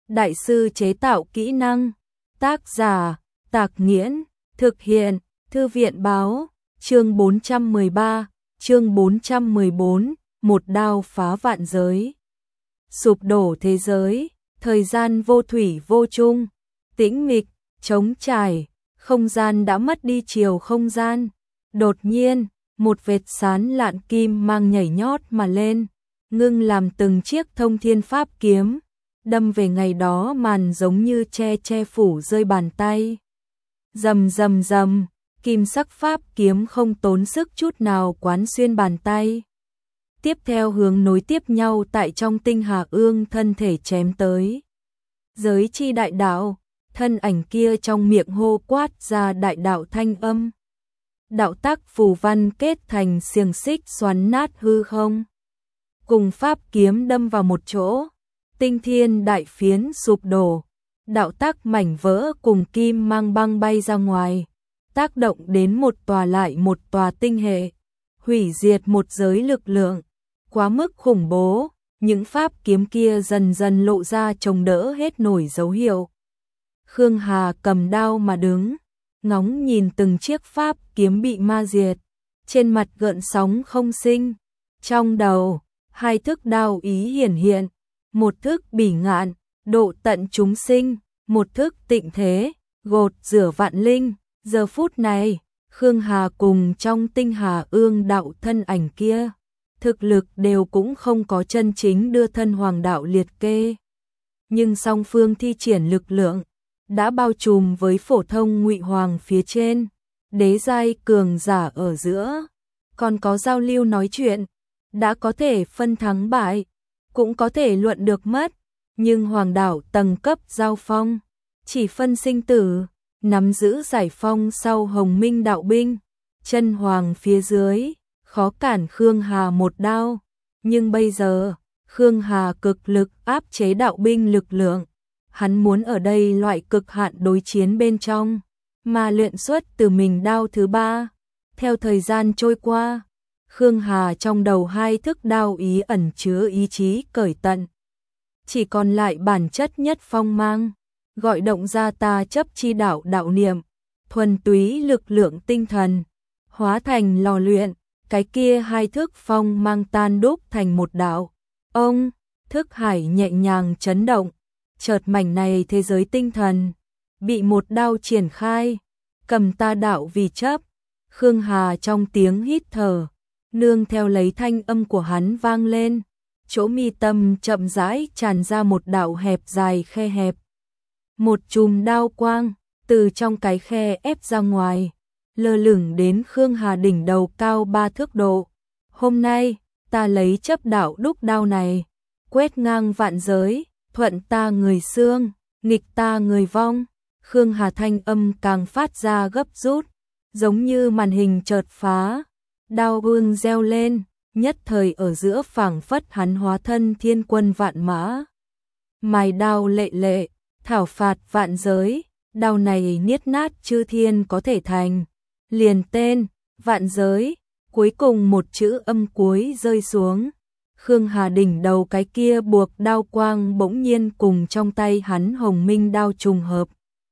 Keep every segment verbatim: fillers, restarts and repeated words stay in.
đại sư chế tạo kỹ năng. Tác giả, Tạc Nghiễn, thực hiện, Thư viện Báo, chương bốn trăm mười ba, chương bốn trăm mười bốn, một đao phá vạn giới. Sụp đổ thế giới, thời gian vô thủy vô chung, tĩnh mịch, trống trải, không gian đã mất đi chiều không gian. Đột nhiên, một vệt sán lạn kim mang nhảy nhót mà lên, ngưng làm từng chiếc thông thiên pháp kiếm, đâm về ngày đó màn giống như che che phủ rơi bàn tay. Rầm rầm rầm, kim sắc pháp kiếm không tốn sức chút nào quán xuyên bàn tay. Tiếp theo hướng nối tiếp nhau tại trong tinh hà ương thân thể chém tới. Giới chi đại đạo, thân ảnh kia trong miệng hô quát ra đại đạo thanh âm. Đạo tắc phù văn kết thành xiềng xích xoắn nát hư không. Cùng pháp kiếm đâm vào một chỗ, tinh thiên đại phiến sụp đổ, đạo tắc mảnh vỡ cùng kim mang băng bay ra ngoài, tác động đến một tòa lại một tòa tinh hệ, hủy diệt một giới lực lượng, quá mức khủng bố, những pháp kiếm kia dần dần lộ ra chống đỡ hết nổi dấu hiệu. Khương Hà cầm đao mà đứng, ngóng nhìn từng chiếc pháp kiếm bị ma diệt, trên mặt gợn sóng không sinh, trong đầu, hai thức đao ý hiển hiện, một thức bỉ ngạn, độ tận chúng sinh, một thức tịnh thế, gột rửa vạn linh. Giờ phút này, Khương Hà cùng trong tinh hà ương đạo thân ảnh kia, thực lực đều cũng không có chân chính đưa thân hoàng đạo liệt kê. Nhưng song phương thi triển lực lượng, đã bao trùm với phổ thông ngụy hoàng phía trên, đế giai cường giả ở giữa, còn có giao lưu nói chuyện, đã có thể phân thắng bại, cũng có thể luận được mất, nhưng hoàng đạo tầng cấp giao phong, chỉ phân sinh tử, nắm giữ giải phong sau Hồng Minh đạo binh, chân hoàng phía dưới, khó cản Khương Hà một đao, nhưng bây giờ, Khương Hà cực lực áp chế đạo binh lực lượng, hắn muốn ở đây loại cực hạn đối chiến bên trong, mà luyện xuất từ mình đao thứ ba. Theo thời gian trôi qua, Khương Hà trong đầu hai thức đao ý ẩn chứa ý chí cởi tận, chỉ còn lại bản chất nhất phong mang, gọi động ra ta chấp chi đạo đạo niệm, thuần túy lực lượng tinh thần, hóa thành lò luyện, cái kia hai thức phong mang tan đúc thành một đạo. Ông, thức hải nhẹ nhàng chấn động, chợt mảnh này thế giới tinh thần, bị một đao triển khai, cầm ta đạo vì chấp. Khương Hà trong tiếng hít thở, nương theo lấy thanh âm của hắn vang lên, chỗ mi tâm chậm rãi tràn ra một đạo hẹp dài khe hẹp. Một chùm đao quang, từ trong cái khe ép ra ngoài, lơ lửng đến Khương Hà đỉnh đầu cao ba thước độ. Hôm nay, ta lấy chấp đạo đúc đao này, quét ngang vạn giới, thuận ta người xương, nghịch ta người vong. Khương Hà thanh âm càng phát ra gấp rút, giống như màn hình chợt phá, đao vương reo lên, nhất thời ở giữa phảng phất hắn hóa thân thiên quân vạn mã. Mài đao lệ lệ, thảo phạt vạn giới, đao này niết nát chư thiên có thể thành, liền tên, vạn giới, cuối cùng một chữ âm cuối rơi xuống. Khương Hà đỉnh đầu cái kia buộc đao quang bỗng nhiên cùng trong tay hắn Hồng Minh đao trùng hợp.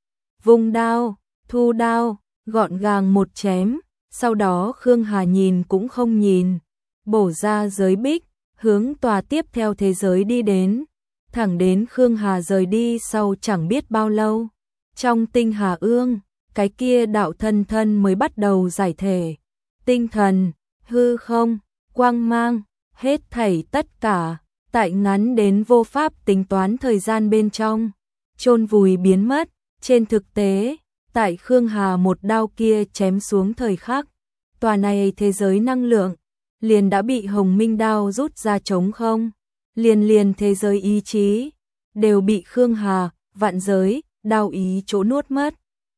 Vung đao, thu đao, gọn gàng một chém, sau đó Khương Hà nhìn cũng không nhìn, bổ ra giới bích, hướng tòa tiếp theo thế giới đi đến, thẳng đến Khương Hà rời đi sau chẳng biết bao lâu. Trong tinh hà ương, cái kia đạo thân thân mới bắt đầu giải thể, tinh thần, hư không, quang mang, hết thảy tất cả, tại ngắn đến vô pháp tính toán thời gian bên trong, chôn vùi biến mất. Trên thực tế, tại Khương Hà một đao kia chém xuống thời khắc, tòa này thế giới năng lượng, liền đã bị Hồng Minh đao rút ra trống không, liền liền thế giới ý chí, đều bị Khương Hà, vạn giới, đao ý chỗ nuốt mất.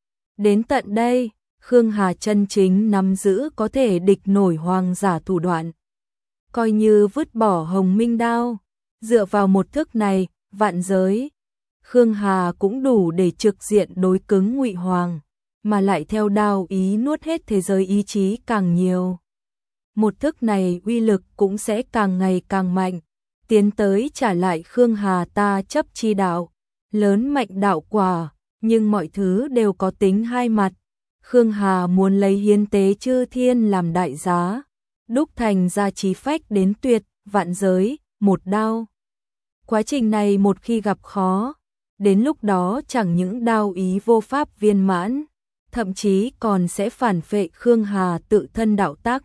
Đến tận đây, Khương Hà chân chính nắm giữ có thể địch nổi hoàng giả thủ đoạn. Coi như vứt bỏ Hồng Minh đao, dựa vào một thức này, vạn giới, Khương Hà cũng đủ để trực diện đối cứng Ngụy Hoàng, mà lại theo đao ý nuốt hết thế giới ý chí càng nhiều. Một thức này uy lực cũng sẽ càng ngày càng mạnh, tiến tới trả lại Khương Hà ta chấp chi đạo, lớn mạnh đạo quả, nhưng mọi thứ đều có tính hai mặt. Khương Hà muốn lấy hiến tế chư thiên làm đại giá, đúc thành ra chí phách đến tuyệt, vạn giới, một đao. Quá trình này một khi gặp khó, đến lúc đó chẳng những đao ý vô pháp viên mãn, thậm chí còn sẽ phản phệ Khương Hà tự thân đạo tắc.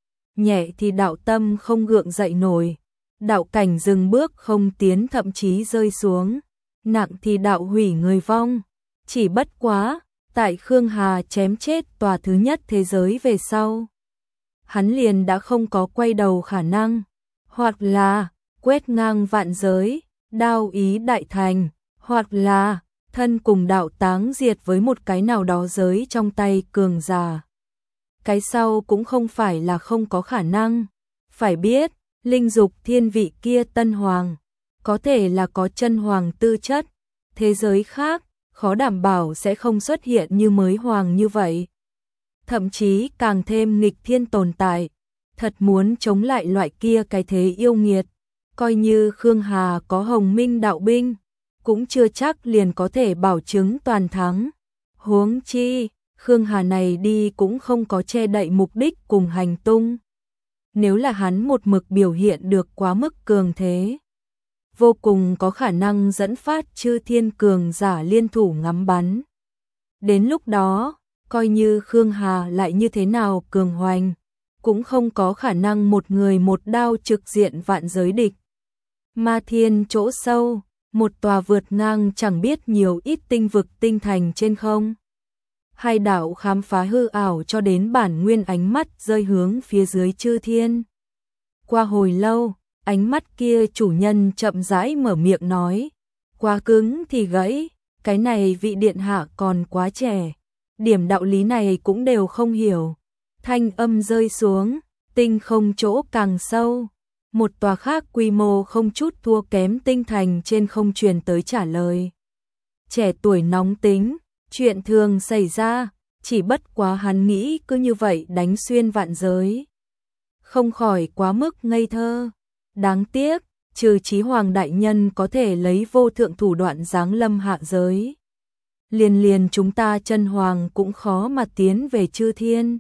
Nhẹ thì đạo tâm không gượng dậy nổi, đạo cảnh dừng bước không tiến thậm chí rơi xuống, nặng thì đạo hủy người vong. Chỉ bất quá, tại Khương Hà chém chết tòa thứ nhất thế giới về sau, hắn liền đã không có quay đầu khả năng, hoặc là quét ngang vạn giới, đao ý đại thành, hoặc là thân cùng đạo táng diệt với một cái nào đó giới trong tay cường giả. Cái sau cũng không phải là không có khả năng, phải biết, linh dục thiên vị kia tân hoàng, có thể là có chân hoàng tư chất, thế giới khác, khó đảm bảo sẽ không xuất hiện như mới hoàng như vậy. Thậm chí càng thêm nghịch thiên tồn tại, thật muốn chống lại loại kia cái thế yêu nghiệt, coi như Khương Hà có Hồng Minh đạo binh, cũng chưa chắc liền có thể bảo chứng toàn thắng. Huống chi, Khương Hà này đi cũng không có che đậy mục đích cùng hành tung. Nếu là hắn một mực biểu hiện được quá mức cường thế, vô cùng có khả năng dẫn phát chư thiên cường giả liên thủ ngắm bắn. Đến lúc đó, coi như Khương Hà lại như thế nào cường hoành, cũng không có khả năng một người một đao trực diện vạn giới địch. Ma thiên chỗ sâu, một tòa vượt ngang chẳng biết nhiều ít tinh vực tinh thành trên không. Hai đạo khám phá hư ảo cho đến bản nguyên ánh mắt rơi hướng phía dưới chư thiên. Qua hồi lâu, ánh mắt kia chủ nhân chậm rãi mở miệng nói, quá cứng thì gãy, cái này vị điện hạ còn quá trẻ, điểm đạo lý này cũng đều không hiểu. Thanh âm rơi xuống, tinh không chỗ càng sâu, một tòa khác quy mô không chút thua kém tinh thành trên không truyền tới trả lời. Trẻ tuổi nóng tính, chuyện thường xảy ra, chỉ bất quá hắn nghĩ cứ như vậy đánh xuyên vạn giới. Không khỏi quá mức ngây thơ. Đáng tiếc, trừ Chí Hoàng đại nhân có thể lấy vô thượng thủ đoạn giáng lâm hạ giới. Liền liền chúng ta chân hoàng cũng khó mà tiến về chư thiên.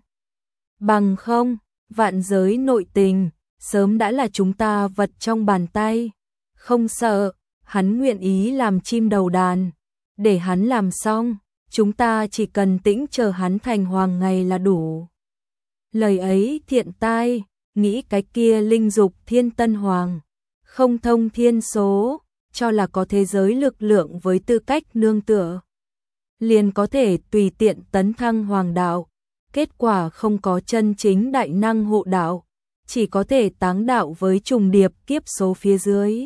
Bằng không, vạn giới nội tình, sớm đã là chúng ta vật trong bàn tay. Không sợ, hắn nguyện ý làm chim đầu đàn. Để hắn làm xong, chúng ta chỉ cần tĩnh chờ hắn thành hoàng ngày là đủ. Lời ấy thiện tai, nghĩ cái kia linh dục thiên tân hoàng, không thông thiên số, cho là có thế giới lực lượng với tư cách nương tựa, liền có thể tùy tiện tấn thăng hoàng đạo, kết quả không có chân chính đại năng hộ đạo, chỉ có thể táng đạo với trùng điệp kiếp số phía dưới.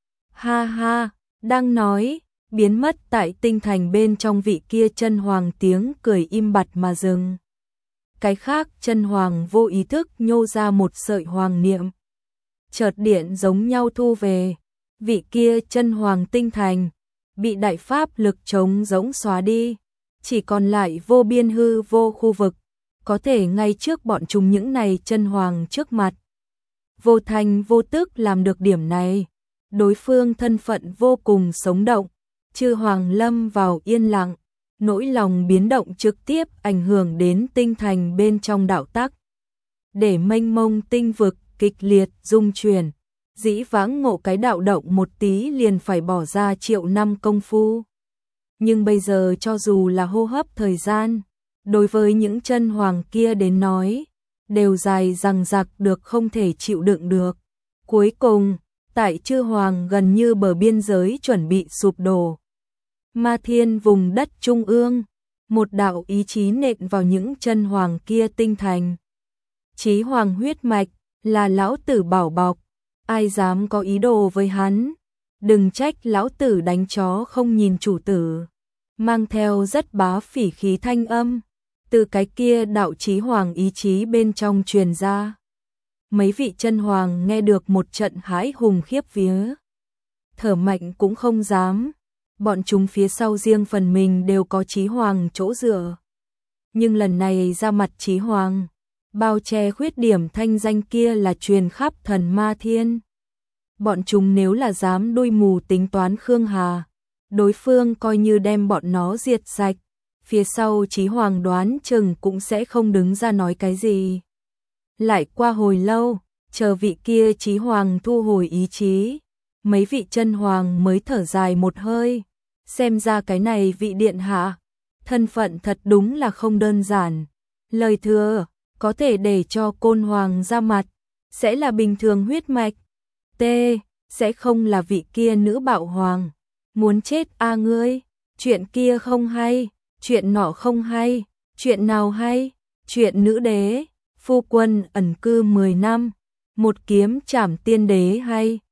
Ha ha, đang nói, biến mất tại tinh thành bên trong vị kia chân hoàng tiếng cười im bặt mà dừng. Cái khác chân hoàng vô ý thức nhô ra một sợi hoàng niệm. Chợt điện giống nhau thu về, vị kia chân hoàng tinh thành, bị đại pháp lực chống giống xóa đi, chỉ còn lại vô biên hư vô khu vực, có thể ngay trước bọn chúng những này chân hoàng trước mặt. Vô thành vô tức làm được điểm này, đối phương thân phận vô cùng sống động, chư hoàng lâm vào yên lặng. Nỗi lòng biến động trực tiếp ảnh hưởng đến tinh thành bên trong đạo tắc. Để mênh mông tinh vực kịch liệt rung chuyển, dĩ vãng ngộ cái đạo động một tí liền phải bỏ ra triệu năm công phu. Nhưng bây giờ cho dù là hô hấp thời gian, đối với những chân hoàng kia đến nói, đều dài dằng dặc được không thể chịu đựng được. Cuối cùng, tại chư hoàng gần như bờ biên giới chuẩn bị sụp đổ. Ma thiên vùng đất trung ương, một đạo ý chí nện vào những chân hoàng kia tinh thành. Chí hoàng huyết mạch, là lão tử bảo bọc, ai dám có ý đồ với hắn, đừng trách lão tử đánh chó không nhìn chủ tử. Mang theo rất bá phỉ khí thanh âm, từ cái kia đạo chí hoàng ý chí bên trong truyền ra. Mấy vị chân hoàng nghe được một trận hãi hùng khiếp vía, thở mạnh cũng không dám. Bọn chúng phía sau riêng phần mình đều có chí hoàng chỗ dựa. Nhưng lần này ra mặt chí hoàng, bao che khuyết điểm thanh danh kia là truyền khắp thần ma thiên. Bọn chúng nếu là dám đuôi mù tính toán Khương Hà, đối phương coi như đem bọn nó diệt sạch, phía sau Chí Hoàng đoán chừng cũng sẽ không đứng ra nói cái gì. Lại qua hồi lâu, chờ vị kia Chí Hoàng thu hồi ý chí, mấy vị chân hoàng mới thở dài một hơi, xem ra cái này vị điện hạ, thân phận thật đúng là không đơn giản. Lời thừa, có thể để cho Côn Hoàng ra mặt, sẽ là bình thường huyết mạch. T, sẽ không là vị kia nữ bạo hoàng. Muốn chết a ngươi, chuyện kia không hay, chuyện nọ không hay, chuyện nào hay, chuyện nữ đế, phu quân ẩn cư mười năm, một kiếm trảm tiên đế hay.